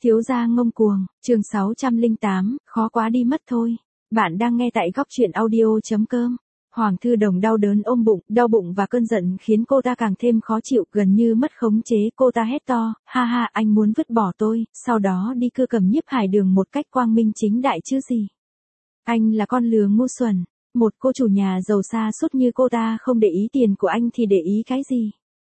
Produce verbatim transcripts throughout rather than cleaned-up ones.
Thiếu gia ngông cuồng, chương sáu trăm lẻ tám, khó quá đi mất thôi. Bạn đang nghe tại góc truyện audio.com. Hoàng Thư Đồng đau đớn ôm bụng, đau bụng và cơn giận khiến cô ta càng thêm khó chịu, gần như mất khống chế. Cô ta hét to, ha ha, anh muốn vứt bỏ tôi, sau đó đi cưa cầm Nhiếp Hải Đường một cách quang minh chính đại chứ gì. Anh là con lừa ngu xuẩn, một cô chủ nhà giàu xa sút như cô ta không để ý tiền của anh thì để ý cái gì?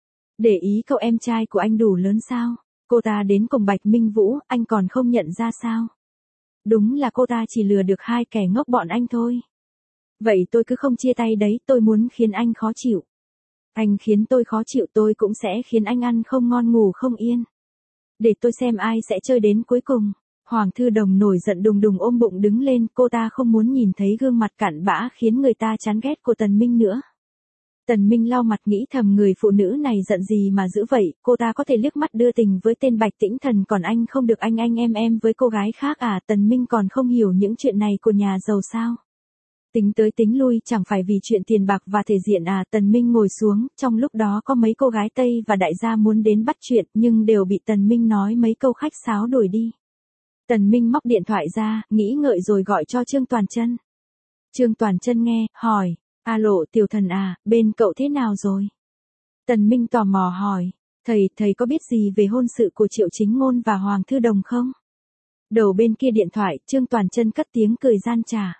Để ý cậu em trai của anh đủ lớn sao? Cô ta đến cùng Bạch Minh Vũ, anh còn không nhận ra sao? Đúng là cô ta chỉ lừa được hai kẻ ngốc bọn anh thôi. Vậy tôi cứ không chia tay đấy, tôi muốn khiến anh khó chịu. Anh khiến tôi khó chịu, tôi cũng sẽ khiến anh ăn không ngon ngủ không yên. Để tôi xem ai sẽ chơi đến cuối cùng. Hoàng Thư Đồng nổi giận đùng đùng ôm bụng đứng lên, cô ta không muốn nhìn thấy gương mặt cặn bã khiến người ta chán ghét của Tần Minh nữa. Tần Minh lau mặt nghĩ thầm, người phụ nữ này giận gì mà dữ vậy, cô ta có thể liếc mắt đưa tình với tên Bạch Tĩnh Thần, còn anh không được anh anh em em với cô gái khác à? Tần Minh còn không hiểu những chuyện này của nhà giàu sao? Tính tới tính lui chẳng phải vì chuyện tiền bạc và thể diện à? Tần Minh ngồi xuống, trong lúc đó có mấy cô gái Tây và đại gia muốn đến bắt chuyện nhưng đều bị Tần Minh nói mấy câu khách sáo đuổi đi. Tần Minh móc điện thoại ra, nghĩ ngợi rồi gọi cho Trương Toàn Chân. Trương Toàn Chân nghe, hỏi. Alo, Tiểu Thần à, bên cậu thế nào rồi? Tần Minh tò mò hỏi, thầy, thầy có biết gì về hôn sự của Triệu Chính Ngôn và Hoàng Thư Đồng không? Đầu bên kia điện thoại, Trương Toàn Chân cất tiếng cười gian trá.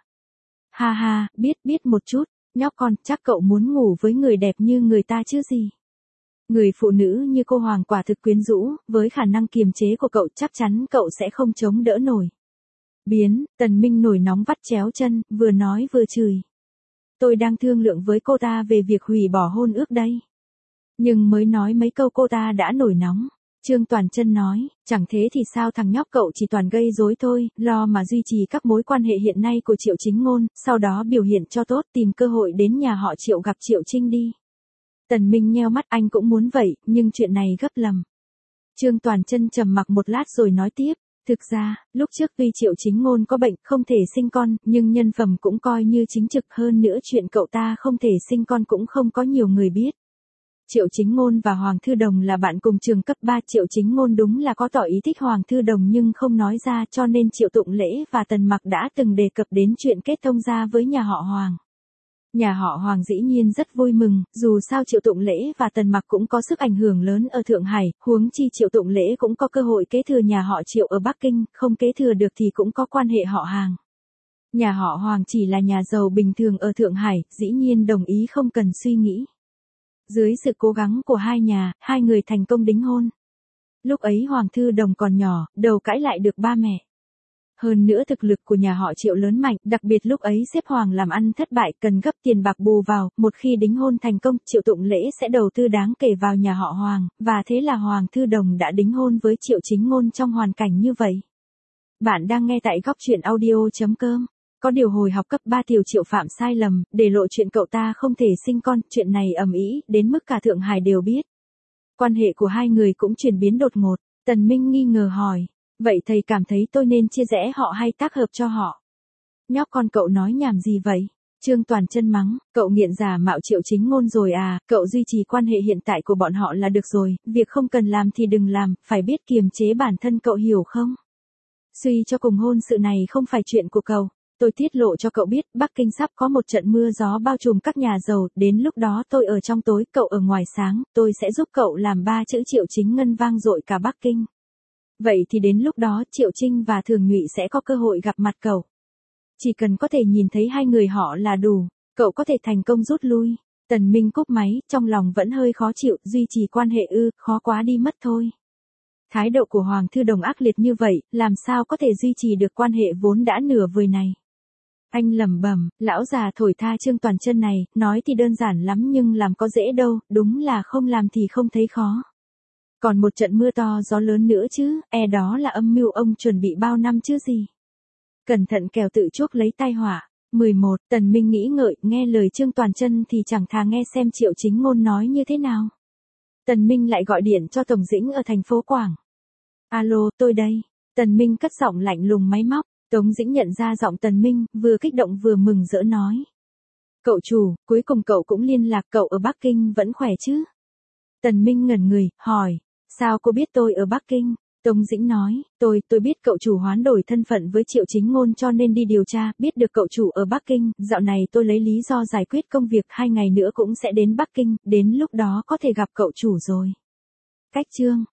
Ha ha, biết, biết một chút, nhóc con, chắc cậu muốn ngủ với người đẹp như người ta chứ gì? Người phụ nữ như cô Hoàng quả thực quyến rũ, với khả năng kiềm chế của cậu chắc chắn cậu sẽ không chống đỡ nổi. Biến, Tần Minh nổi nóng vắt chéo chân, vừa nói vừa chửi. Tôi đang thương lượng với cô ta về việc hủy bỏ hôn ước đây. Nhưng mới nói mấy câu cô ta đã nổi nóng. Trương Toàn Chân nói, chẳng thế thì sao, thằng nhóc cậu chỉ toàn gây rối thôi, lo mà duy trì các mối quan hệ hiện nay của Triệu Chính Ngôn, sau đó biểu hiện cho tốt, tìm cơ hội đến nhà họ Triệu gặp Triệu Trinh đi. Tần Minh nheo mắt, anh cũng muốn vậy, nhưng chuyện này gấp lắm. Trương Toàn Chân trầm mặc một lát rồi nói tiếp. Thực ra, lúc trước tuy Triệu Chính Ngôn có bệnh không thể sinh con, nhưng nhân phẩm cũng coi như chính trực, hơn nữa chuyện cậu ta không thể sinh con cũng không có nhiều người biết. Triệu Chính Ngôn và Hoàng Thư Đồng là bạn cùng trường cấp ba, Triệu Chính Ngôn đúng là có tỏ ý thích Hoàng Thư Đồng nhưng không nói ra, cho nên Triệu Tụng Lễ và Tần Mặc đã từng đề cập đến chuyện kết thông gia với nhà họ Hoàng. Nhà họ Hoàng dĩ nhiên rất vui mừng, dù sao Triệu Tụng Lễ và Tần Mặc cũng có sức ảnh hưởng lớn ở Thượng Hải, huống chi Triệu Tụng Lễ cũng có cơ hội kế thừa nhà họ Triệu ở Bắc Kinh, không kế thừa được thì cũng có quan hệ họ hàng. Nhà họ Hoàng chỉ là nhà giàu bình thường ở Thượng Hải, dĩ nhiên đồng ý không cần suy nghĩ. Dưới sự cố gắng của hai nhà, hai người thành công đính hôn. Lúc ấy Hoàng Thư Đồng còn nhỏ, đầu cãi lại được ba mẹ. Hơn nữa thực lực của nhà họ Triệu lớn mạnh, đặc biệt lúc ấy xếp Hoàng làm ăn thất bại, cần gấp tiền bạc bù vào, một khi đính hôn thành công, Triệu Tụng Lễ sẽ đầu tư đáng kể vào nhà họ Hoàng, và thế là Hoàng Thư Đồng đã đính hôn với Triệu Chính Ngôn trong hoàn cảnh như vậy. Bạn đang nghe tại góc truyện audio.com. Có điều hồi học cấp ba Tiểu Triệu phạm sai lầm, để lộ chuyện cậu ta không thể sinh con, chuyện này ầm ĩ đến mức cả Thượng Hải đều biết. Quan hệ của hai người cũng chuyển biến đột ngột. Tần Minh nghi ngờ hỏi. Vậy thầy cảm thấy tôi nên chia rẽ họ hay tác hợp cho họ? Nhóc con, cậu nói nhảm gì vậy? Trương Toàn Chân mắng, cậu nghiện giả mạo Triệu Chính Ngôn rồi à? Cậu duy trì quan hệ hiện tại của bọn họ là được rồi, việc không cần làm thì đừng làm, phải biết kiềm chế bản thân, cậu hiểu không? Suy cho cùng hôn sự này không phải chuyện của cậu. Tôi tiết lộ cho cậu biết, Bắc Kinh sắp có một trận mưa gió bao trùm các nhà giàu, đến lúc đó tôi ở trong tối, cậu ở ngoài sáng, tôi sẽ giúp cậu làm ba chữ Triệu Chính Ngân vang dội cả Bắc Kinh. Vậy thì đến lúc đó Triệu Trinh và Thường Nhụy sẽ có cơ hội gặp mặt cậu. Chỉ cần có thể nhìn thấy hai người họ là đủ, cậu có thể thành công rút lui. Tần Minh cúp máy, trong lòng vẫn hơi khó chịu, duy trì quan hệ ư, khó quá đi mất thôi. Thái độ của Hoàng Thư Đồng ác liệt như vậy, làm sao có thể duy trì được quan hệ vốn đã nửa vời này. Anh lẩm bẩm, lão già thổi tha Trương Toàn Chân này, nói thì đơn giản lắm nhưng làm có dễ đâu, đúng là không làm thì không thấy khó. Còn một trận mưa to gió lớn nữa chứ, e đó là âm mưu ông chuẩn bị bao năm chứ gì. Cẩn thận kẻo tự chuốc lấy tai họa. mười một, Tần Minh nghĩ ngợi, nghe lời Trương Toàn Chân thì chẳng thà nghe xem Triệu Chính Ngôn nói như thế nào. Tần Minh lại gọi điện cho Tổng Dĩnh ở thành phố Quảng. Alo, tôi đây. Tần Minh cất giọng lạnh lùng máy móc. Tống Dĩnh nhận ra giọng Tần Minh, vừa kích động vừa mừng rỡ nói. Cậu chủ, cuối cùng cậu cũng liên lạc, cậu ở Bắc Kinh vẫn khỏe chứ? Tần Minh ngẩn người, hỏi. Sao cô biết tôi ở Bắc Kinh? Tống Dĩnh nói, tôi, tôi biết cậu chủ hoán đổi thân phận với Triệu Chính Ngôn cho nên đi điều tra, biết được cậu chủ ở Bắc Kinh, dạo này tôi lấy lý do giải quyết công việc hai ngày nữa cũng sẽ đến Bắc Kinh, đến lúc đó có thể gặp cậu chủ rồi. Cách chương